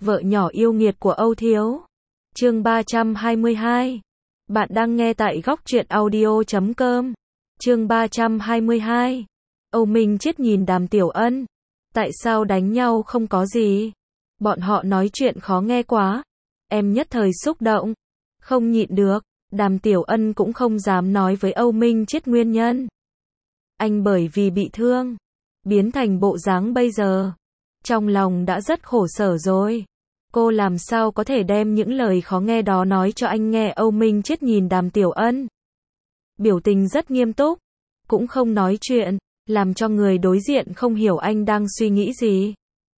Vợ nhỏ yêu nghiệt của Âu Thiếu. Chương 322. Bạn đang nghe tại góc truyện audio.com. Chương 322. Âu Minh Chiết nhìn Đàm Tiểu Ân. Tại sao đánh nhau không có gì? Bọn họ nói chuyện khó nghe quá. Em nhất thời xúc động. Không nhịn được. Đàm Tiểu Ân cũng không dám nói với Âu Minh Chiết nguyên nhân. Anh bởi vì bị thương, biến thành bộ dáng bây giờ. Trong lòng đã rất khổ sở rồi. Cô làm sao có thể đem những lời khó nghe đó nói cho anh nghe. Âu Minh Chiết nhìn Đàm Tiểu Ân. Biểu tình rất nghiêm túc. Cũng không nói chuyện, làm cho người đối diện không hiểu anh đang suy nghĩ gì.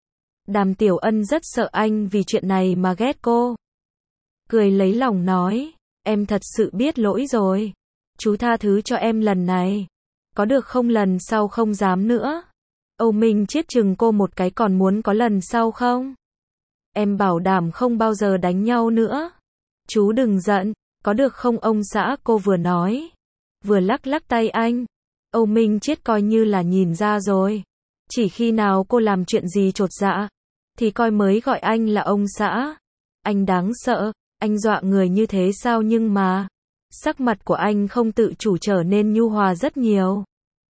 Đàm Tiểu Ân rất sợ anh vì chuyện này mà ghét cô. Cười lấy lòng nói, em thật sự biết lỗi rồi. Chú tha thứ cho em lần này. Có được không, lần sau không dám nữa. Âu Minh Chiết chừng cô một cái, còn muốn có lần sau không? Em bảo đảm không bao giờ đánh nhau nữa. Chú đừng giận, có được không ông xã? Cô vừa nói, vừa lắc lắc tay anh. Âu Minh Chiết coi như là nhìn ra rồi. Chỉ khi nào cô làm chuyện gì chột dạ, thì coi mới gọi anh là ông xã. Anh đáng sợ, anh dọa người như thế sao? Nhưng mà, sắc mặt của anh không tự chủ trở nên nhu hòa rất nhiều.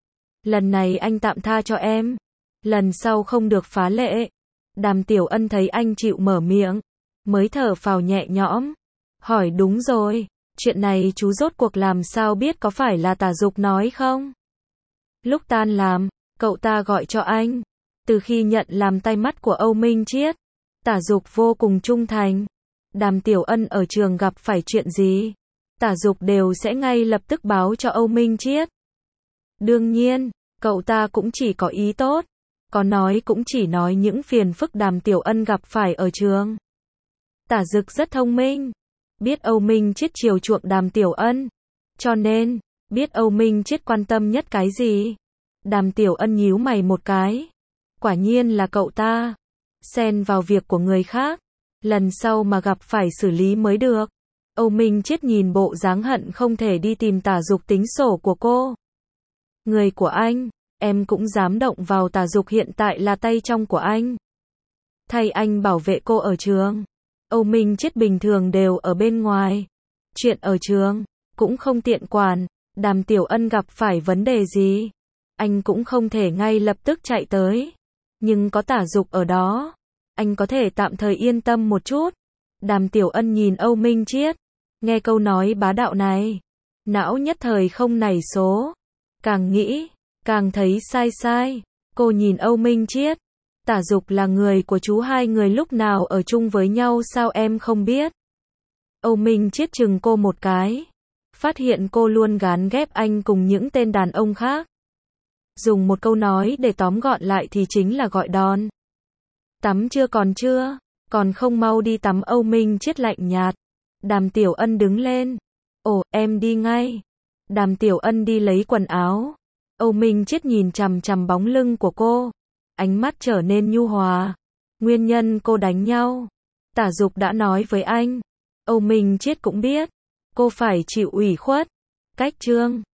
Lần này anh tạm tha cho em. Lần sau không được phá lệ. Đàm Tiểu Ân thấy anh chịu mở miệng, mới thở phào nhẹ nhõm. Hỏi đúng rồi, chuyện này chú rốt cuộc làm sao biết, có phải là Tả Dục nói không? Lúc tan làm, cậu ta gọi cho anh. Từ khi nhận làm tay mắt của Âu Minh Chiết, Tả Dục vô cùng trung thành. Đàm Tiểu Ân ở trường gặp phải chuyện gì, Tả Dục đều sẽ ngay lập tức báo cho Âu Minh Chiết. Đương nhiên, cậu ta cũng chỉ có ý tốt. Có nói cũng chỉ nói những phiền phức Đàm Tiểu Ân gặp phải ở trường. Tả Dực rất thông minh, biết Âu Minh Chiết chiều chuộng Đàm Tiểu Ân, cho nên biết Âu Minh Chiết quan tâm nhất cái gì. Đàm Tiểu Ân nhíu mày một cái. Quả nhiên là cậu ta xen vào việc của người khác, lần sau mà gặp phải xử lý mới được. Âu Minh Chiết nhìn bộ dáng hận không thể đi tìm Tả Dục tính sổ của cô. Người của anh, em cũng dám động vào? Tả Dục hiện tại là tay trong của anh, thay anh bảo vệ cô ở trường. Âu Minh Chiết bình thường đều ở bên ngoài, chuyện ở trường cũng không tiện quản. Đàm Tiểu Ân gặp phải vấn đề gì, anh cũng không thể ngay lập tức chạy tới. Nhưng có Tả Dục ở đó, anh có thể tạm thời yên tâm một chút. Đàm Tiểu Ân nhìn Âu Minh Chiết, nghe câu nói bá đạo này, não nhất thời không nảy số. Càng nghĩ, càng thấy sai. Cô nhìn Âu Minh Chiết, Tả Dục là người của chú, hai người lúc nào ở chung với nhau sao em không biết? Âu Minh Chiết chừng cô một cái, phát hiện cô luôn gán ghép anh cùng những tên đàn ông khác. Dùng một câu nói để tóm gọn lại thì chính là gọi đòn. Tắm chưa? Còn chưa, còn không mau đi tắm. Âu Minh Chiết lạnh nhạt. Đàm Tiểu Ân đứng lên. Ồ, em đi ngay. Đàm Tiểu Ân đi lấy quần áo. Âu Minh Chiết nhìn chằm chằm bóng lưng của cô, ánh mắt trở nên nhu hòa. Nguyên nhân cô đánh nhau, Tả Dục đã nói với anh. Âu Minh Chiết cũng biết, cô phải chịu ủy khuất. Cách chương